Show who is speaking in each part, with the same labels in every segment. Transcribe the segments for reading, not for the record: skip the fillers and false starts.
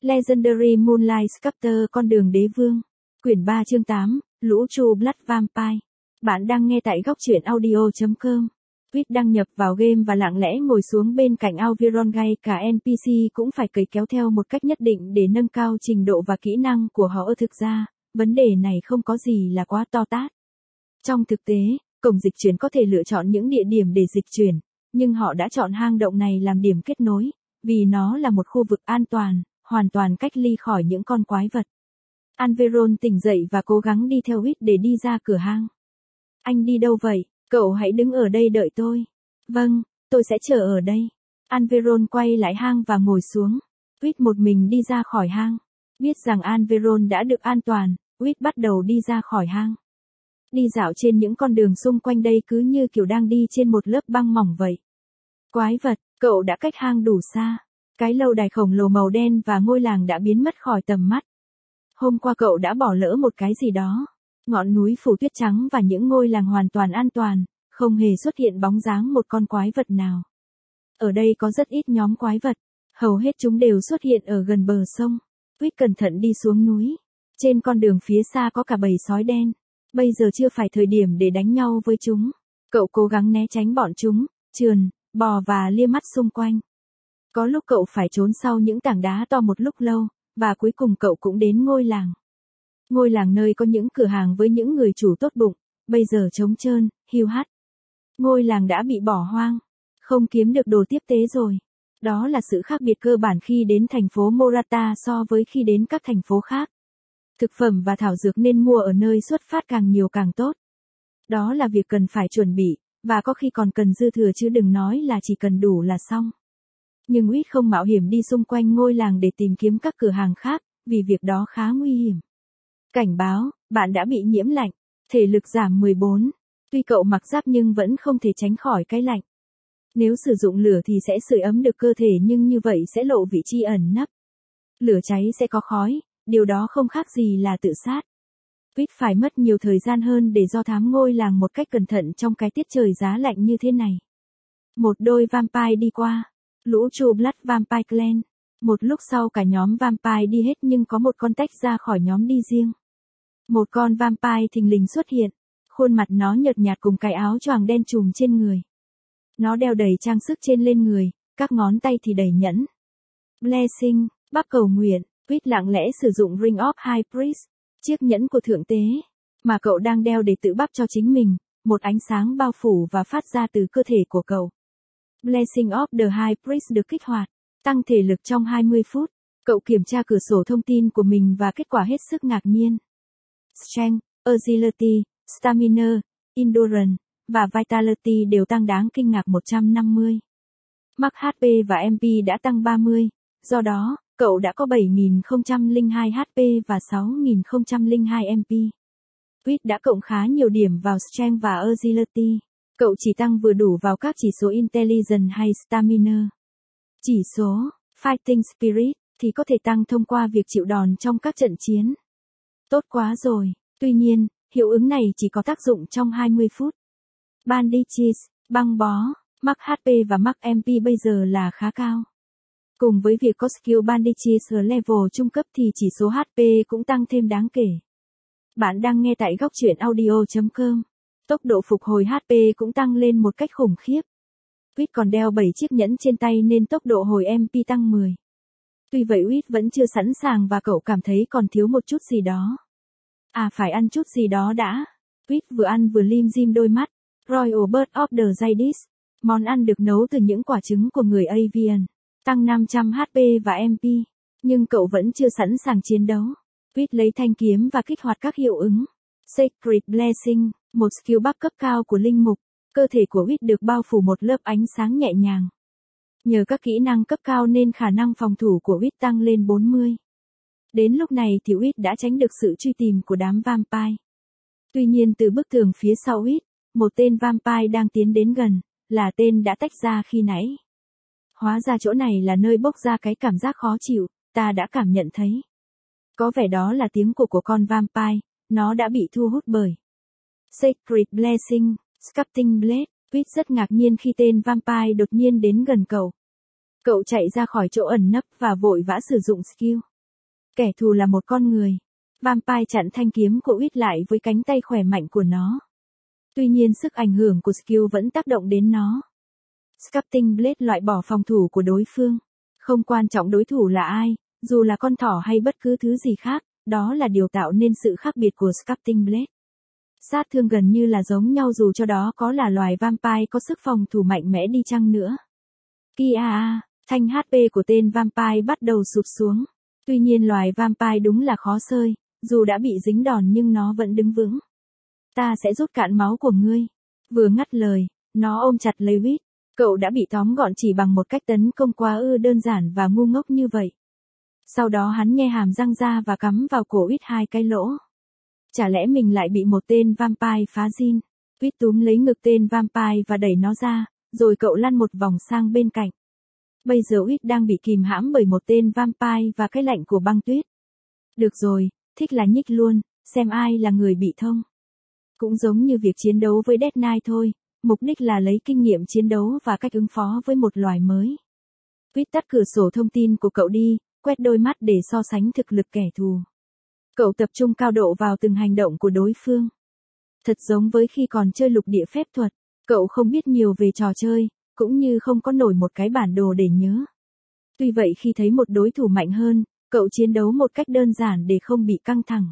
Speaker 1: Legendary Moonlight Sculptor con đường đế vương. Quyển 3 chương 8, Lũ True Blood Vampire. Bạn đang nghe tại góc truyện audio.com. Quýt đăng nhập vào game và lặng lẽ ngồi xuống bên cạnh Alviron, ngay cả NPC cũng phải cày kéo theo một cách nhất định để nâng cao trình độ và kỹ năng của họ. Thực ra, vấn đề này không có gì là quá to tát. Trong thực tế, cổng dịch chuyển có thể lựa chọn những địa điểm để dịch chuyển, nhưng họ đã chọn hang động này làm điểm kết nối, vì nó là một khu vực an toàn, hoàn toàn cách ly khỏi những con quái vật. Alviron tỉnh dậy và cố gắng đi theo Quýt để đi ra cửa hang. Anh đi đâu vậy? Cậu hãy đứng ở đây đợi tôi. Vâng, tôi sẽ chờ ở đây. Alviron quay lại hang và ngồi xuống. Quýt một mình đi ra khỏi hang. Biết rằng Alviron đã được an toàn, Quýt bắt đầu đi ra khỏi hang. Đi dạo trên những con đường xung quanh đây cứ như kiểu đang đi trên một lớp băng mỏng vậy. Quái vật, cậu đã cách hang đủ xa. Cái lâu đài khổng lồ màu đen và ngôi làng đã biến mất khỏi tầm mắt. Hôm qua cậu đã bỏ lỡ một cái gì đó. Ngọn núi phủ tuyết trắng và những ngôi làng hoàn toàn an toàn, không hề xuất hiện bóng dáng một con quái vật nào. Ở đây có rất ít nhóm quái vật, hầu hết chúng đều xuất hiện ở gần bờ sông. Quýt cẩn thận đi xuống núi. Trên con đường phía xa có cả bầy sói đen. Bây giờ chưa phải thời điểm để đánh nhau với chúng. Cậu cố gắng né tránh bọn chúng, trườn, bò và lia mắt xung quanh. Có lúc cậu phải trốn sau những tảng đá to một lúc lâu, và cuối cùng cậu cũng đến ngôi làng. Ngôi làng nơi có những cửa hàng với những người chủ tốt bụng, bây giờ trống trơn, hiu hắt. Ngôi làng đã bị bỏ hoang, không kiếm được đồ tiếp tế rồi. Đó là sự khác biệt cơ bản khi đến thành phố Morata so với khi đến các thành phố khác. Thực phẩm và thảo dược nên mua ở nơi xuất phát càng nhiều càng tốt. Đó là việc cần phải chuẩn bị, và có khi còn cần dư thừa chứ đừng nói là chỉ cần đủ là xong. Nhưng Quýt không mạo hiểm đi xung quanh ngôi làng để tìm kiếm các cửa hàng khác, vì việc đó khá nguy hiểm. Cảnh báo, bạn đã bị nhiễm lạnh, thể lực giảm 14. Tuy cậu mặc giáp nhưng vẫn không thể tránh khỏi cái lạnh. Nếu sử dụng lửa thì sẽ sưởi ấm được cơ thể, nhưng như vậy sẽ lộ vị trí ẩn nấp. Lửa cháy sẽ có khói, điều đó không khác gì là tự sát. Quýt phải mất nhiều thời gian hơn để do thám ngôi làng một cách cẩn thận trong cái tiết trời giá lạnh như thế này. Một đôi vampire đi qua. Lũ True Blood Vampire Clan. Một lúc sau cả nhóm vampire đi hết nhưng có một con tách ra khỏi nhóm đi riêng. Một con vampire thình lình xuất hiện. Khuôn mặt nó nhợt nhạt cùng cái áo choàng đen trùm trên người. Nó đeo đầy trang sức trên lên người, các ngón tay thì đầy nhẫn. Blessing, bắp cầu nguyện. Quýt lặng lẽ sử dụng Ring of High Priest, chiếc nhẫn của thượng tế, mà cậu đang đeo để tự bắp cho chính mình. Một ánh sáng bao phủ và phát ra từ cơ thể của cậu. Blessing of the High Priest được kích hoạt, tăng thể lực trong 20 phút. Cậu kiểm tra cửa sổ thông tin của mình và kết quả hết sức ngạc nhiên. Strength, Agility, Stamina, Endurance và Vitality đều tăng đáng kinh ngạc 150. Max HP và MP đã tăng 30, do đó, cậu đã có 7002 HP và 6002 MP. Quýt đã cộng khá nhiều điểm vào Strength và Agility. Cậu chỉ tăng vừa đủ vào các chỉ số Intelligence hay Stamina. Chỉ số Fighting Spirit thì có thể tăng thông qua việc chịu đòn trong các trận chiến. Tốt quá rồi. Tuy nhiên, hiệu ứng này chỉ có tác dụng trong 20 phút. Bandages, băng bó, Max HP và Max MP bây giờ là khá cao. Cùng với việc có skill Bandages ở level trung cấp thì chỉ số HP cũng tăng thêm đáng kể. Bạn đang nghe tại góc truyện audio.com. Tốc độ phục hồi HP cũng tăng lên một cách khủng khiếp. Quýt còn đeo 7 chiếc nhẫn trên tay nên tốc độ hồi MP tăng 10. Tuy vậy Quýt vẫn chưa sẵn sàng và cậu cảm thấy còn thiếu một chút gì đó. Phải ăn chút gì đó đã. Quýt vừa ăn vừa lim dim đôi mắt. Royal Bird of the Jadis. Món ăn được nấu từ những quả trứng của người Avian. Tăng 500 HP và MP. Nhưng cậu vẫn chưa sẵn sàng chiến đấu. Quýt lấy thanh kiếm và kích hoạt các hiệu ứng. Sacred Blessing, một skill buff cấp cao của linh mục. Cơ thể của Quýt được bao phủ một lớp ánh sáng nhẹ nhàng. Nhờ các kỹ năng cấp cao nên khả năng phòng thủ của Quýt tăng lên 40. Đến lúc này thì Quýt đã tránh được sự truy tìm của đám vampire. Tuy nhiên từ bức tường phía sau Quýt, một tên vampire đang tiến đến gần, là tên đã tách ra khi nãy. Hóa ra chỗ này là nơi bốc ra cái cảm giác khó chịu, ta đã cảm nhận thấy. Có vẻ đó là tiếng của con vampire, nó đã bị thu hút bởi Sacred Blessing, Sculpting Blade. Quýt rất ngạc nhiên khi tên vampire đột nhiên đến gần cậu. Cậu chạy ra khỏi chỗ ẩn nấp và vội vã sử dụng skill Kẻ thù là một con người. Vampire chặn thanh kiếm của Uyết lại với cánh tay khỏe mạnh của nó. Tuy nhiên sức ảnh hưởng của skill vẫn tác động đến nó. Sculpting Blade loại bỏ phòng thủ của đối phương. Không quan trọng đối thủ là ai, dù là con thỏ hay bất cứ thứ gì khác, đó là điều tạo nên sự khác biệt của Sculpting Blade. Sát thương gần như là giống nhau dù cho đó có là loài vampire có sức phòng thủ mạnh mẽ đi chăng nữa. Kia, thanh HP của tên vampire bắt đầu sụt xuống. Tuy nhiên loài vampire đúng là khó sơi, dù đã bị dính đòn nhưng nó vẫn đứng vững. Ta sẽ rút cạn máu của ngươi. Vừa ngắt lời, nó ôm chặt lấy Uyết. Cậu đã bị tóm gọn chỉ bằng một cách tấn công quá đơn giản và ngu ngốc như vậy. Sau đó hắn nhe hàm răng ra và cắm vào cổ Uyết 2 cái lỗ. Chả lẽ mình lại bị một tên vampire phá zin? Uyết túm lấy ngực tên vampire và đẩy nó ra, rồi cậu lăn một vòng sang bên cạnh. Bây giờ Uyết đang bị kìm hãm bởi một tên vampire và cái lạnh của băng tuyết. Được rồi, thích là nhích luôn, xem ai là người bị thông. Cũng giống như việc chiến đấu với Death Knight thôi, mục đích là lấy kinh nghiệm chiến đấu và cách ứng phó với một loài mới. Uyết tắt cửa sổ thông tin của cậu đi, quét đôi mắt để so sánh thực lực kẻ thù. Cậu tập trung cao độ vào từng hành động của đối phương. Thật giống với khi còn chơi lục địa phép thuật, cậu không biết nhiều về trò chơi, cũng như không có nổi một cái bản đồ để nhớ. Tuy vậy khi thấy một đối thủ mạnh hơn, cậu chiến đấu một cách đơn giản để không bị căng thẳng.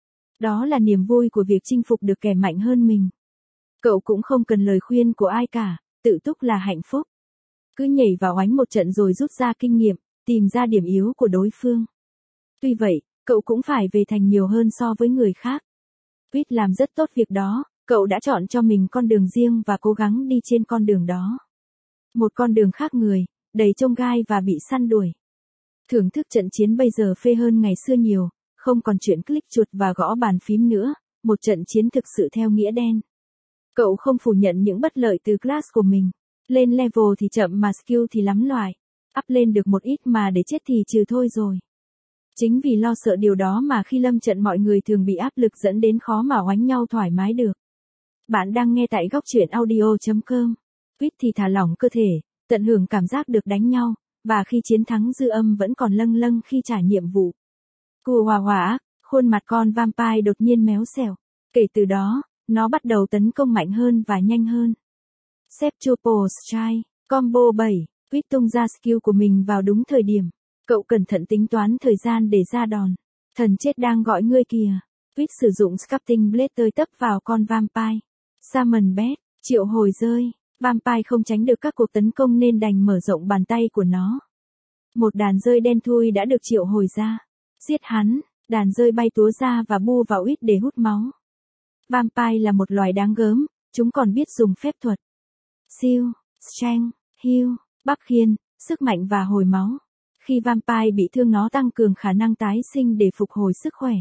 Speaker 1: Đó là niềm vui của việc chinh phục được kẻ mạnh hơn mình. Cậu cũng không cần lời khuyên của ai cả, tự túc là hạnh phúc. Cứ nhảy vào oánh một trận rồi rút ra kinh nghiệm, tìm ra điểm yếu của đối phương. Tuy vậy, cậu cũng phải về thành nhiều hơn so với người khác. Uyết làm rất tốt việc đó, cậu đã chọn cho mình con đường riêng và cố gắng đi trên con đường đó. Một con đường khác người, đầy chông gai và bị săn đuổi. Thưởng thức trận chiến bây giờ phê hơn ngày xưa nhiều, không còn chuyện click chuột và gõ bàn phím nữa, một trận chiến thực sự theo nghĩa đen. Cậu không phủ nhận những bất lợi từ class của mình. Lên level thì chậm mà skill thì lắm loại. Up lên được một ít mà để chết thì trừ thôi rồi. Chính vì lo sợ điều đó mà khi lâm trận mọi người thường bị áp lực dẫn đến khó mà oánh nhau thoải mái được. Bạn đang nghe tại góc truyện audio.com. Uyết thì thả lỏng cơ thể, tận hưởng cảm giác được đánh nhau, và khi chiến thắng dư âm vẫn còn lâng lâng khi trả nhiệm vụ. Cù hòa hòa, khuôn mặt con vampire đột nhiên méo xẻo. Kể từ đó, nó bắt đầu tấn công mạnh hơn và nhanh hơn. Septuple Strike, combo 7, Uyết tung ra skill của mình vào đúng thời điểm. Cậu cẩn thận tính toán thời gian để ra đòn. Thần chết đang gọi ngươi kìa. Uyết sử dụng Sculpting Blade tơi tấp vào con vampire. Summon Bed, triệu hồi rơi. Vampire không tránh được các cuộc tấn công nên đành mở rộng bàn tay của nó. Một đàn rơi đen thui đã được triệu hồi ra. Giết hắn, đàn rơi bay túa ra và bu vào Uyết để hút máu. Vampire là một loài đáng gớm, chúng còn biết dùng phép thuật. Siêu, Strength, Heal, bắp khiên, sức mạnh và hồi máu. Khi vampire bị thương nó tăng cường khả năng tái sinh để phục hồi sức khỏe.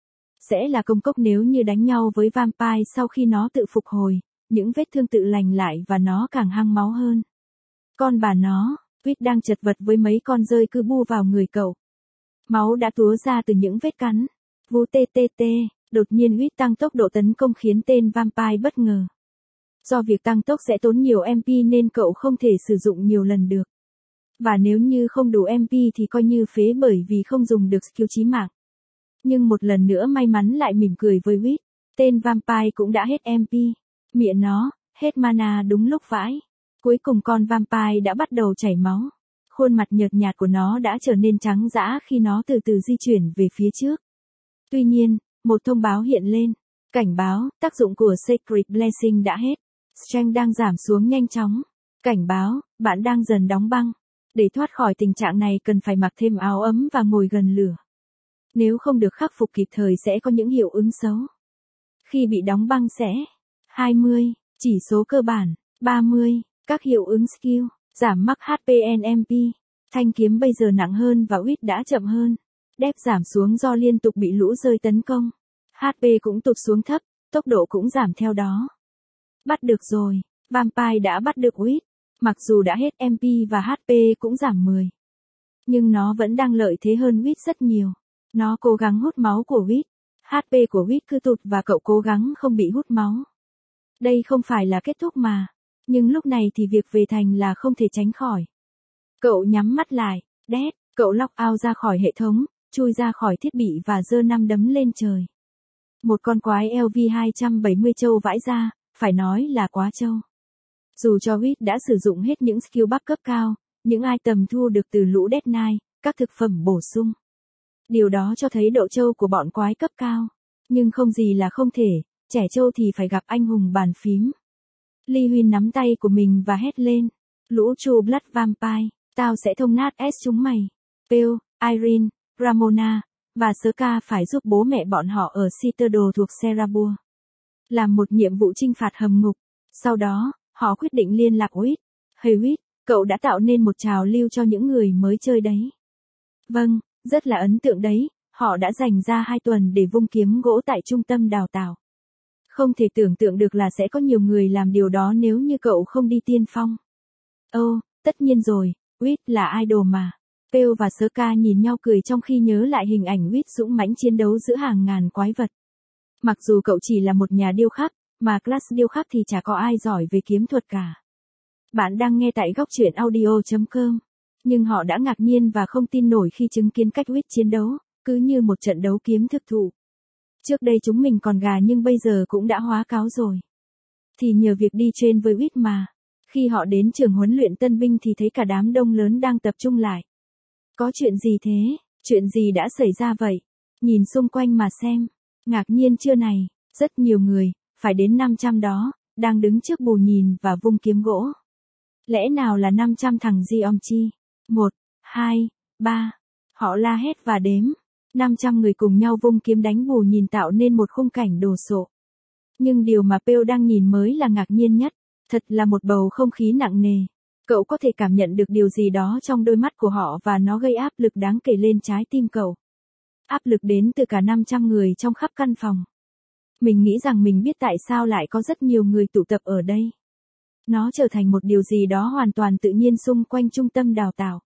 Speaker 1: Sẽ là công cốc nếu như đánh nhau với vampire sau khi nó tự phục hồi, những vết thương tự lành lại và nó càng hăng máu hơn. Con bà nó, Uyết đang chật vật với mấy con rơi cứ bu vào người cậu. Máu đã túa ra từ những vết cắn. Vú TTT, đột nhiên Uyết tăng tốc độ tấn công khiến tên vampire bất ngờ. Do việc tăng tốc sẽ tốn nhiều MP nên cậu không thể sử dụng nhiều lần được. Và nếu như không đủ MP thì coi như phế bởi vì không dùng được skill chí mạng. Nhưng một lần nữa may mắn lại mỉm cười với Uyết. Tên vampire cũng đã hết MP. Mẹ nó, hết mana đúng lúc vãi. Cuối cùng con vampire đã bắt đầu chảy máu. Khuôn mặt nhợt nhạt của nó đã trở nên trắng dã khi nó từ từ di chuyển về phía trước. Tuy nhiên, một thông báo hiện lên. Cảnh báo, tác dụng của Sacred Blessing đã hết. Strength đang giảm xuống nhanh chóng. Cảnh báo, bạn đang dần đóng băng. Để thoát khỏi tình trạng này cần phải mặc thêm áo ấm và ngồi gần lửa. Nếu không được khắc phục kịp thời sẽ có những hiệu ứng xấu. Khi bị đóng băng sẽ 20, chỉ số cơ bản, 30, các hiệu ứng skill, giảm mắc HP NMP. Thanh kiếm bây giờ nặng hơn và Uyết đã chậm hơn. Đép giảm xuống do liên tục bị lũ rơi tấn công. HP cũng tụt xuống thấp, tốc độ cũng giảm theo đó. Bắt được rồi, vampire đã bắt được Uyết. Mặc dù đã hết MP và HP cũng giảm 10. Nhưng nó vẫn đang lợi thế hơn Uyết rất nhiều. Nó cố gắng hút máu của Uyết. HP của Uyết cứ tụt và cậu cố gắng không bị hút máu. Đây không phải là kết thúc mà. Nhưng lúc này thì việc về thành là không thể tránh khỏi. Cậu nhắm mắt lại. Đét, cậu log out ra khỏi hệ thống. chui ra khỏi thiết bị và giơ 5 đấm lên trời. Một con quái LV-270 trâu vãi ra, phải nói là quá trâu. Dù cho Whit đã sử dụng hết những skill buff cấp cao, những item thu được từ lũ Death Knight, các thực phẩm bổ sung. Điều đó cho thấy độ trâu của bọn quái cấp cao. Nhưng không gì là không thể, trẻ trâu thì phải gặp anh hùng bàn phím. Lee Huynh nắm tay của mình và hét lên. Lũ True Blood Vampire, tao sẽ thông nát S chúng mày. Pearl, Irene, Ramona, và Ska phải giúp bố mẹ bọn họ ở Citadel thuộc Serabur làm một nhiệm vụ trinh phạt hầm ngục. Sau đó, họ quyết định liên lạc Whit. Hey Whit, cậu đã tạo nên một trào lưu cho những người mới chơi đấy. Vâng, rất là ấn tượng đấy, họ đã dành ra 2 tuần để vung kiếm gỗ tại trung tâm đào tạo. Không thể tưởng tượng được là sẽ có nhiều người làm điều đó nếu như cậu không đi tiên phong. Tất nhiên rồi, Whit là idol mà. Pearl và Ska nhìn nhau cười trong khi nhớ lại hình ảnh Whit dũng mãnh chiến đấu giữa hàng ngàn quái vật. Mặc dù cậu chỉ là một nhà điêu khắc, mà class điêu khắc thì chả có ai giỏi về kiếm thuật cả. Bạn đang nghe tại góc truyện audio.com. Nhưng họ đã ngạc nhiên và không tin nổi khi chứng kiến cách Whit chiến đấu, cứ như một trận đấu kiếm thực thụ. Trước đây chúng mình còn gà nhưng bây giờ cũng đã hóa cáo rồi. Thì nhờ việc đi train với Whit mà. Khi họ đến trường huấn luyện tân binh thì thấy cả đám đông lớn đang tập trung lại. Có chuyện gì thế? Chuyện gì đã xảy ra vậy? Nhìn xung quanh mà xem. Ngạc nhiên chưa này? Rất nhiều người, phải đến 500 đó, đang đứng trước bù nhìn và vung kiếm gỗ. Lẽ nào là 500 thằng Geomchi? 1, 2, 3. Họ la hét và đếm. 500 người cùng nhau vung kiếm đánh bù nhìn tạo nên một khung cảnh đồ sộ. Nhưng điều mà Pearl đang nhìn mới là ngạc nhiên nhất. Thật là một bầu không khí nặng nề. Cậu có thể cảm nhận được điều gì đó trong đôi mắt của họ và nó gây áp lực đáng kể lên trái tim cậu. Áp lực đến từ cả 500 người trong khắp căn phòng. Mình nghĩ rằng mình biết tại sao lại có rất nhiều người tụ tập ở đây. Nó trở thành một điều gì đó hoàn toàn tự nhiên xung quanh trung tâm đào tạo.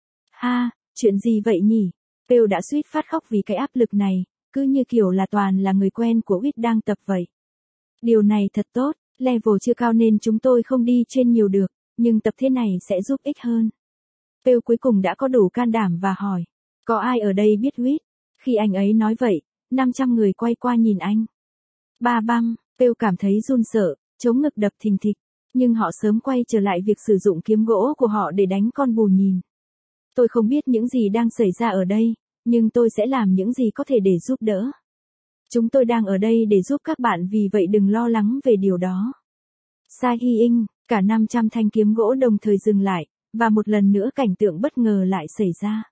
Speaker 1: Chuyện gì vậy nhỉ? Pearl đã suýt phát khóc vì cái áp lực này, cứ như kiểu là toàn là người quen của Whit đang tập vậy. Điều này thật tốt, level chưa cao nên chúng tôi không đi trên nhiều được, nhưng tập thế này sẽ giúp ích hơn. Pearl cuối cùng đã có đủ can đảm và hỏi, có ai ở đây biết Whit? Khi anh ấy nói vậy, 500 người quay qua nhìn anh. Ba băm, Pearl cảm thấy run sợ, chống ngực đập thình thịch, nhưng họ sớm quay trở lại việc sử dụng kiếm gỗ của họ để đánh con bù nhìn. Tôi không biết những gì đang xảy ra ở đây, nhưng tôi sẽ làm những gì có thể để giúp đỡ. Chúng tôi đang ở đây để giúp các bạn vì vậy đừng lo lắng về điều đó. Sai Hy Inh, cả 500 thanh kiếm gỗ đồng thời dừng lại, và một lần nữa cảnh tượng bất ngờ lại xảy ra.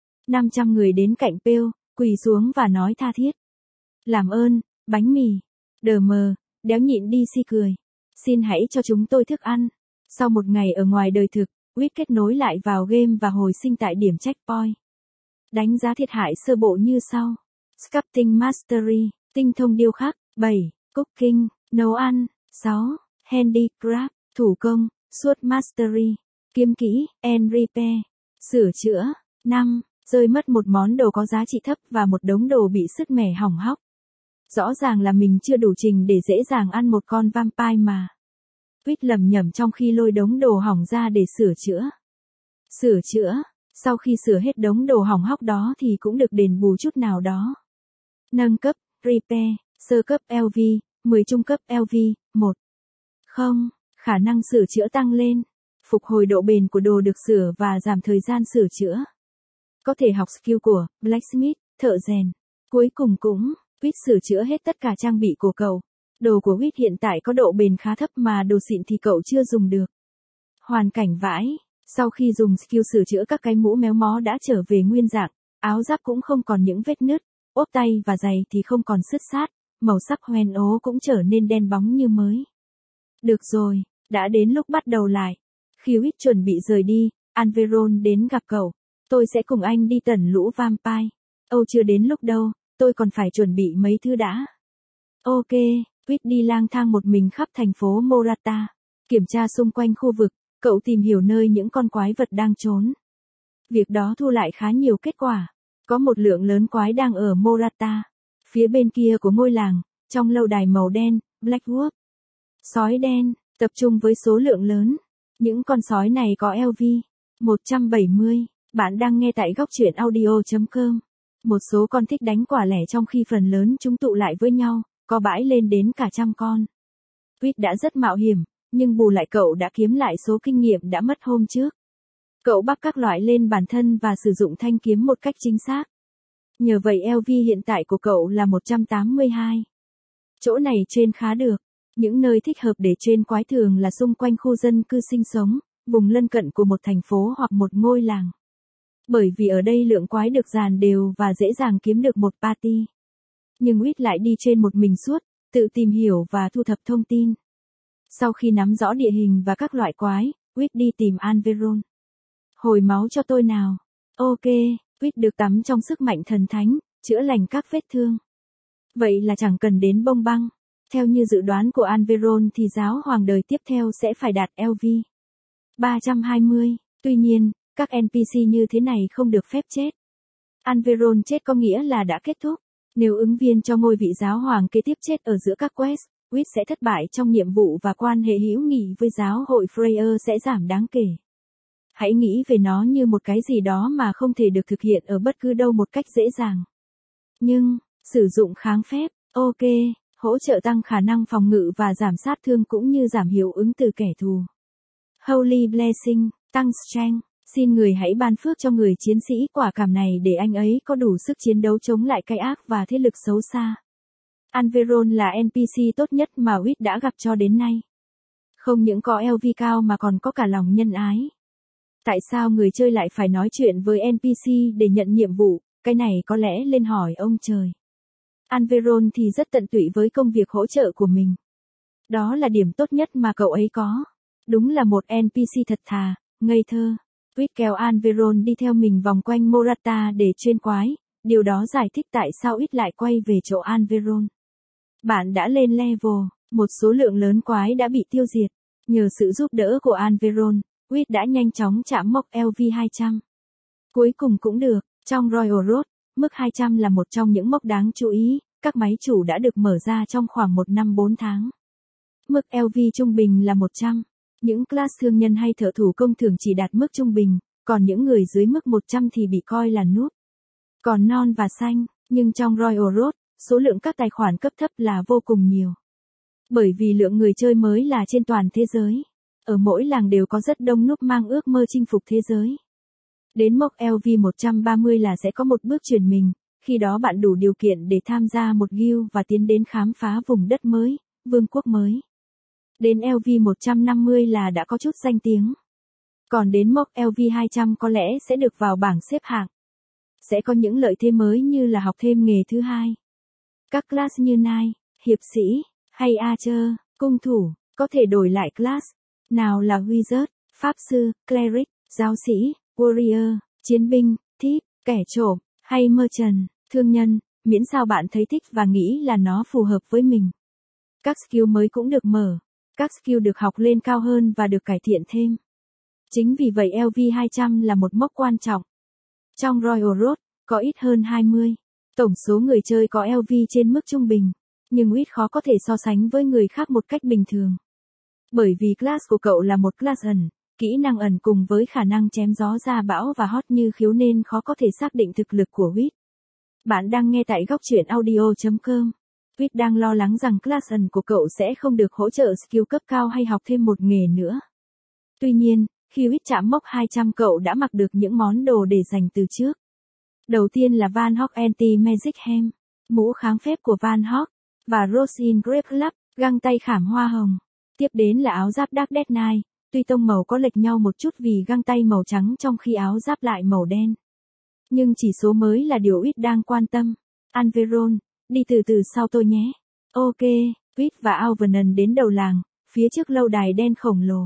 Speaker 1: 500 người đến cạnh Pearl, quỳ xuống và nói tha thiết. Làm ơn, bánh mì. Đờ mờ, đéo nhịn đi si cười. Xin hãy cho chúng tôi thức ăn. Sau một ngày ở ngoài đời thực, Whit kết nối lại vào game và hồi sinh tại điểm checkpoint. Đánh giá thiệt hại sơ bộ như sau. Sculpting Mastery, tinh thông điêu khắc, 7, Cooking, nấu ăn, 6, Handicraft, thủ công, Sword Mastery, kiếm kỹ, and Repair, sửa chữa, 5, rơi mất một món đồ có giá trị thấp và một đống đồ bị sứt mẻ hỏng hóc. Rõ ràng là mình chưa đủ trình để dễ dàng ăn một con vampire mà. Whit lầm nhầm trong khi lôi đống đồ hỏng ra để sửa chữa. Sửa chữa, sau khi sửa hết đống đồ hỏng hóc đó thì cũng được đền bù chút nào đó. Nâng cấp, Repair, sơ cấp LV, 10 trung cấp LV, 1. Không, khả năng sửa chữa tăng lên. Phục hồi độ bền của đồ được sửa và giảm thời gian sửa chữa. Có thể học skill của Blacksmith, thợ rèn. Cuối cùng cũng, Whit sửa chữa hết tất cả trang bị của cậu. Đồ của Whit hiện tại có độ bền khá thấp mà đồ xịn thì cậu chưa dùng được. Hoàn cảnh vãi, sau khi dùng skill sửa chữa các cái mũ méo mó đã trở về nguyên dạng, áo giáp cũng không còn những vết nứt, ốp tay và giày thì không còn sứt sát, màu sắc hoen ố cũng trở nên đen bóng như mới. Được rồi, đã đến lúc bắt đầu lại. Khi Whit chuẩn bị rời đi, Alveron đến gặp cậu. Tôi sẽ cùng anh đi tẩn lũ vampire. Chưa đến lúc đâu, tôi còn phải chuẩn bị mấy thứ đã. Ok, Whit đi lang thang một mình khắp thành phố Morata. Kiểm tra xung quanh khu vực, cậu tìm hiểu nơi những con quái vật đang trốn. Việc đó thu lại khá nhiều kết quả. Có một lượng lớn quái đang ở Morata. Phía bên kia của ngôi làng, trong lâu đài màu đen, Blackwood. Sói đen, tập trung với số lượng lớn. Những con sói này có LV 170. Bạn đang nghe tại góc truyện audio.com. Một số con thích đánh quả lẻ trong khi phần lớn chúng tụ lại với nhau, có bãi lên đến cả trăm con. Quýt đã rất mạo hiểm, nhưng bù lại cậu đã kiếm lại số kinh nghiệm đã mất hôm trước. Cậu bắc các loại lên bản thân và sử dụng thanh kiếm một cách chính xác. Nhờ vậy LV hiện tại của cậu là 182. Chỗ này train khá được. Những nơi thích hợp để train quái thường là xung quanh khu dân cư sinh sống, vùng lân cận của một thành phố hoặc một ngôi làng. Bởi vì ở đây lượng quái được dàn đều và dễ dàng kiếm được một party. Nhưng Quýt lại đi trên một mình suốt, tự tìm hiểu và thu thập thông tin. Sau khi nắm rõ địa hình và các loại quái, Quýt đi tìm Anveron. Hồi máu cho tôi nào. Ok, Quýt được tắm trong sức mạnh thần thánh, chữa lành các vết thương. Vậy là chẳng cần đến bông băng. Theo như dự đoán của Anveron thì giáo hoàng đời tiếp theo sẽ phải đạt LV 320. Tuy nhiên, các NPC như thế này không được phép chết. Anveron chết có nghĩa là đã kết thúc. Nếu ứng viên cho ngôi vị giáo hoàng kế tiếp chết ở giữa các quest, Quýt sẽ thất bại trong nhiệm vụ và quan hệ hữu nghị với giáo hội Freyr sẽ giảm đáng kể. Hãy nghĩ về nó như một cái gì đó mà không thể được thực hiện ở bất cứ đâu một cách dễ dàng. Nhưng, sử dụng kháng phép, ok, hỗ trợ tăng khả năng phòng ngự và giảm sát thương cũng như giảm hiệu ứng từ kẻ thù. Holy Blessing, tăng strength, xin người hãy ban phước cho người chiến sĩ quả cảm này để anh ấy có đủ sức chiến đấu chống lại cái ác và thế lực xấu xa. Anveron là NPC tốt nhất mà Quýt đã gặp cho đến nay. Không những có LV cao mà còn có cả lòng nhân ái. Tại sao người chơi lại phải nói chuyện với NPC để nhận nhiệm vụ, cái này có lẽ lên hỏi ông trời. Anveron thì rất tận tụy với công việc hỗ trợ của mình. Đó là điểm tốt nhất mà cậu ấy có. Đúng là một NPC thật thà, ngây thơ. Quýt kéo Anveron đi theo mình vòng quanh Morata để chuyên quái, điều đó giải thích tại sao Quýt lại quay về chỗ Anveron. Bạn đã lên level, một số lượng lớn quái đã bị tiêu diệt. Nhờ sự giúp đỡ của Anveron, Quýt đã nhanh chóng chạm mốc LV 200. Cuối cùng cũng được, trong Royal Road, mức 200 là một trong những mốc đáng chú ý, các máy chủ đã được mở ra trong khoảng 1 năm 4 tháng. Mức LV trung bình là 100. Những class thương nhân hay thợ thủ công thường chỉ đạt mức trung bình, còn những người dưới mức 100 thì bị coi là noob. Còn non và xanh, nhưng trong Royal Road, số lượng các tài khoản cấp thấp là vô cùng nhiều. Bởi vì lượng người chơi mới là trên toàn thế giới. Ở mỗi làng đều có rất đông noob mang ước mơ chinh phục thế giới. Đến mốc LV 130 là sẽ có một bước chuyển mình, khi đó bạn đủ điều kiện để tham gia một guild và tiến đến khám phá vùng đất mới, vương quốc mới. Đến LV 150 là đã có chút danh tiếng. Còn đến mốc LV 200 có lẽ sẽ được vào bảng xếp hạng. Sẽ có những lợi thế mới như là học thêm nghề thứ hai. Các class như Knight, hiệp sĩ, hay Archer, cung thủ, có thể đổi lại class. Nào là Wizard, Pháp sư, Cleric, giáo sĩ, Warrior, chiến binh, thief, kẻ trộm, hay Merchant, thương nhân, miễn sao bạn thấy thích và nghĩ là nó phù hợp với mình. Các skill mới cũng được mở. Các skill được học lên cao hơn và được cải thiện thêm. Chính vì vậy LV 200 là một mốc quan trọng. Trong Royal Road, có ít hơn 20. Tổng số người chơi có LV trên mức trung bình. Nhưng Quýt khó có thể so sánh với người khác một cách bình thường. Bởi vì class của cậu là một class ẩn, kỹ năng ẩn cùng với khả năng chém gió ra bão và hot như khiếu nên khó có thể xác định thực lực của Quýt. Bạn đang nghe tại góc truyện audio.com. Quýt đang lo lắng rằng class ẩn của cậu sẽ không được hỗ trợ skill cấp cao hay học thêm một nghề nữa. Tuy nhiên, khi Quýt chạm mốc 200 cậu đã mặc được những món đồ để dành từ trước. Đầu tiên là Van Hog Anti-Magic Helm, mũ kháng phép của Van Hog, và Rosin Grip Club, găng tay khảm hoa hồng. Tiếp đến là áo giáp Dark Death Knight, tuy tông màu có lệch nhau một chút vì găng tay màu trắng trong khi áo giáp lại màu đen. Nhưng chỉ số mới là điều Quýt đang quan tâm. Anveron, đi từ từ sau tôi nhé. Ok, Quýt và Alvernon đến đầu làng, phía trước lâu đài đen khổng lồ.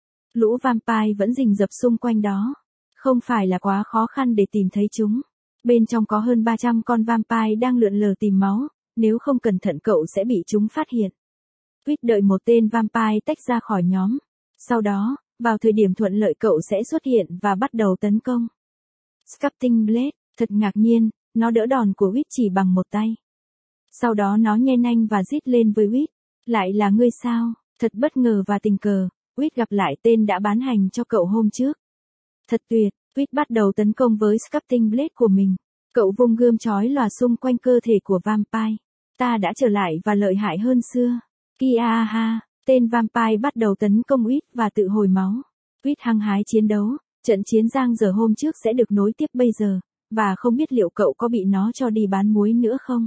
Speaker 1: Lũ vampire vẫn rình rập xung quanh đó. Không phải là quá khó khăn để tìm thấy chúng. Bên trong có hơn 300 con vampire đang lượn lờ tìm máu, nếu không cẩn thận cậu sẽ bị chúng phát hiện. Quýt đợi một tên vampire tách ra khỏi nhóm. Sau đó, vào thời điểm thuận lợi cậu sẽ xuất hiện và bắt đầu tấn công. Sculpting Blade, thật ngạc nhiên, nó đỡ đòn của Quýt chỉ bằng một tay. Sau đó nó nhen nanh và rít lên với Quýt. Lại là ngươi sao? Thật bất ngờ và tình cờ, Quýt gặp lại tên đã bán hành cho cậu hôm trước. Thật tuyệt, Quýt bắt đầu tấn công với Sculpting Blade của mình. Cậu vung gươm chói lòa xung quanh cơ thể của vampire. Ta đã trở lại và lợi hại hơn xưa. Kia ha, tên vampire bắt đầu tấn công Wit và tự hồi máu. Wit hăng hái chiến đấu, trận chiến giang dở hôm trước sẽ được nối tiếp bây giờ, và không biết liệu cậu có bị nó cho đi bán muối nữa không.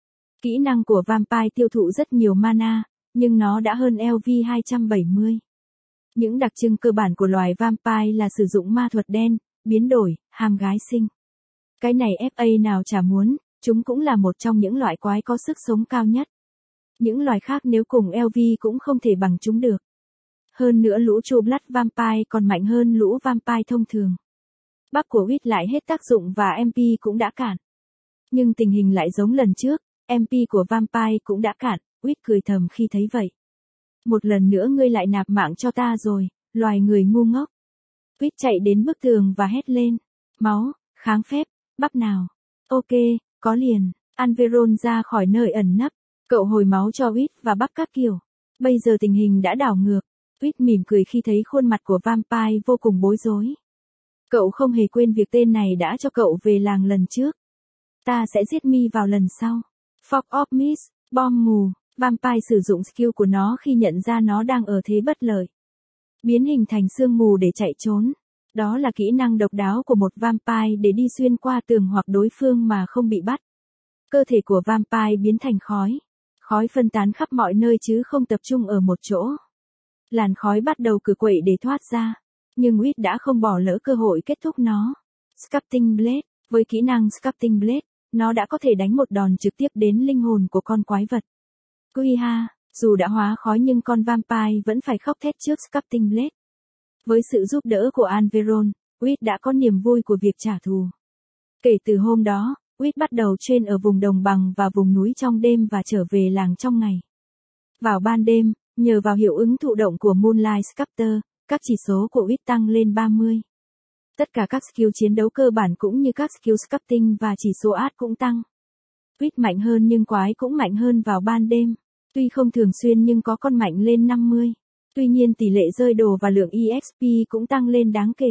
Speaker 1: Kỹ năng của vampire tiêu thụ rất nhiều mana, nhưng nó đã hơn LV 270. Những đặc trưng cơ bản của loài vampire là sử dụng ma thuật đen, biến đổi, hàm gái sinh. Cái này FA nào chả muốn, chúng cũng là một trong những loại quái có sức sống cao nhất. Những loài khác nếu cùng LV cũng không thể bằng chúng được. Hơn nữa lũ True Blood Vampire còn mạnh hơn lũ Vampire thông thường. Bắp của Wit lại hết tác dụng và MP cũng đã cạn. Nhưng tình hình lại giống lần trước, MP của Vampire cũng đã cạn, Wit cười thầm khi thấy vậy. Một lần nữa ngươi lại nạp mạng cho ta rồi, loài người ngu ngốc. Wit chạy đến bức tường và hét lên. Máu, kháng phép, bắp nào. Ok, có liền. Anveron ra khỏi nơi ẩn nấp. Cậu hồi máu cho Wit và bắp các kiểu. Bây giờ tình hình đã đảo ngược. Wit mỉm cười khi thấy khuôn mặt của vampire vô cùng bối rối. Cậu không hề quên việc tên này đã cho cậu về làng lần trước. Ta sẽ giết mi vào lần sau. Fog of Mist, bom mù. Vampire sử dụng skill của nó khi nhận ra nó đang ở thế bất lợi. Biến hình thành sương mù để chạy trốn. Đó là kỹ năng độc đáo của một vampire để đi xuyên qua tường hoặc đối phương mà không bị bắt. Cơ thể của vampire biến thành khói. Khói phân tán khắp mọi nơi chứ không tập trung ở một chỗ. Làn khói bắt đầu cử quậy để thoát ra. Nhưng Wit đã không bỏ lỡ cơ hội kết thúc nó. Sculpting Blade. Với kỹ năng Sculpting Blade, nó đã có thể đánh một đòn trực tiếp đến linh hồn của con quái vật. Quy ha, dù đã hóa khói nhưng con vampire vẫn phải khóc thét trước Sculpting Blade. Với sự giúp đỡ của Anveron, Wit đã có niềm vui của việc trả thù. Kể từ hôm đó, Wit bắt đầu train ở vùng đồng bằng và vùng núi trong đêm và trở về làng trong ngày. Vào ban đêm, nhờ vào hiệu ứng thụ động của Moonlight Sculptor, các chỉ số của Wit tăng lên 30. Tất cả các skill chiến đấu cơ bản cũng như các skill sculpting và chỉ số art cũng tăng. Wit mạnh hơn nhưng quái cũng mạnh hơn vào ban đêm. Tuy không thường xuyên nhưng có con mạnh lên 50. Tuy nhiên tỷ lệ rơi đồ và lượng EXP cũng tăng lên đáng kể.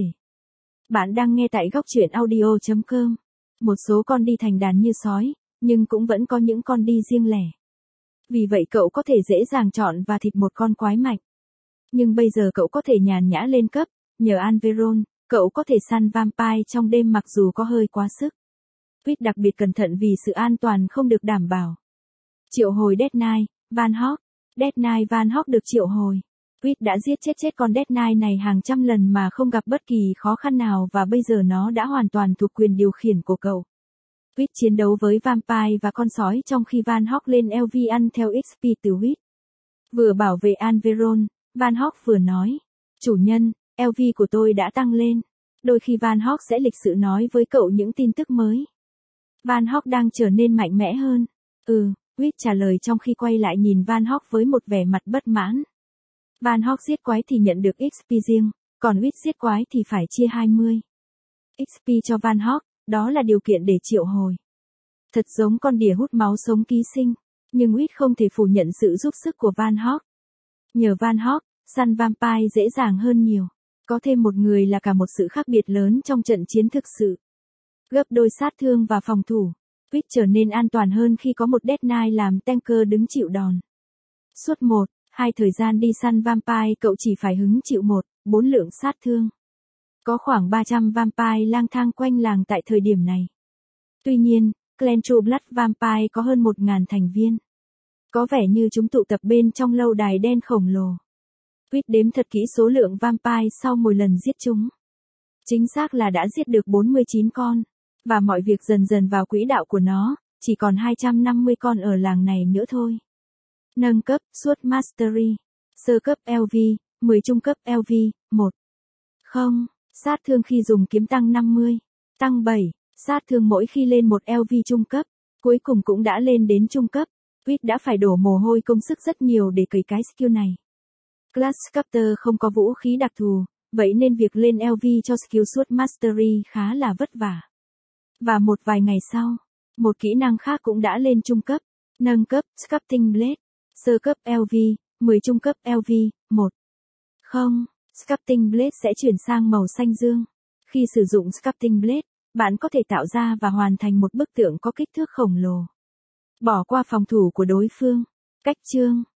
Speaker 1: Bạn đang nghe tại góc truyện audio.com. Một số con đi thành đàn như sói, nhưng cũng vẫn có những con đi riêng lẻ. Vì vậy cậu có thể dễ dàng chọn và thịt một con quái mạnh. Nhưng bây giờ cậu có thể nhàn nhã lên cấp, nhờ Anveron, cậu có thể săn vampire trong đêm mặc dù có hơi quá sức. Wit đặc biệt cẩn thận vì sự an toàn không được đảm bảo. Triệu hồi Death Knight, Van Hog. Death Knight Van Hog được triệu hồi. Wit đã giết chết con Death Knight này hàng trăm lần mà không gặp bất kỳ khó khăn nào và bây giờ nó đã hoàn toàn thuộc quyền điều khiển của cậu. Wit chiến đấu với vampire và con sói trong khi Van Hog lên LV ăn theo XP từ Wit. Vừa bảo vệ Anveron, Van Hog vừa nói. Chủ nhân, LV của tôi đã tăng lên. Đôi khi Van Hog sẽ lịch sự nói với cậu những tin tức mới. Van Hog đang trở nên mạnh mẽ hơn. Wit trả lời trong khi quay lại nhìn Van Hog với một vẻ mặt bất mãn. Van Hog giết quái thì nhận được XP riêng, còn Wit giết quái thì phải chia 20. XP cho Van Hog, đó là điều kiện để triệu hồi. Thật giống con đỉa hút máu sống ký sinh, nhưng Wit không thể phủ nhận sự giúp sức của Van Hog. Nhờ Van Hog, săn vampire dễ dàng hơn nhiều. Có thêm một người là cả một sự khác biệt lớn trong trận chiến thực sự. Gấp đôi sát thương và phòng thủ. Wit trở nên an toàn hơn khi có một Death Knight làm tanker đứng chịu đòn. Suốt 1-2 thời gian đi săn vampire cậu chỉ phải hứng chịu 1-4 lượng sát thương. Có khoảng 300 vampire lang thang quanh làng tại thời điểm này. Tuy nhiên, Clan True Blood Vampire có hơn 1.000 thành viên. Có vẻ như chúng tụ tập bên trong lâu đài đen khổng lồ. Wit đếm thật kỹ số lượng vampire sau mỗi lần giết chúng. Chính xác là đã giết được 49 con. Và mọi việc dần dần vào quỹ đạo của nó, chỉ còn 250 con ở làng này nữa thôi. Nâng cấp, suốt Mastery. Sơ cấp LV, 10 trung cấp LV, 1. Không, sát thương khi dùng kiếm tăng 50. Tăng 7, sát thương mỗi khi lên một LV trung cấp. Cuối cùng cũng đã lên đến trung cấp. Wit đã phải đổ mồ hôi công sức rất nhiều để cày cái skill này. Class Sculptor không có vũ khí đặc thù, vậy nên việc lên LV cho skill suốt Mastery khá là vất vả. Và một vài ngày sau, một kỹ năng khác cũng đã lên trung cấp, nâng cấp, Sculpting Blade, sơ cấp LV, 10 trung cấp LV, 1. Không, Sculpting Blade sẽ chuyển sang màu xanh dương. Khi sử dụng Sculpting Blade, bạn có thể tạo ra và hoàn thành một bức tượng có kích thước khổng lồ. Bỏ qua phòng thủ của đối phương. Cách chương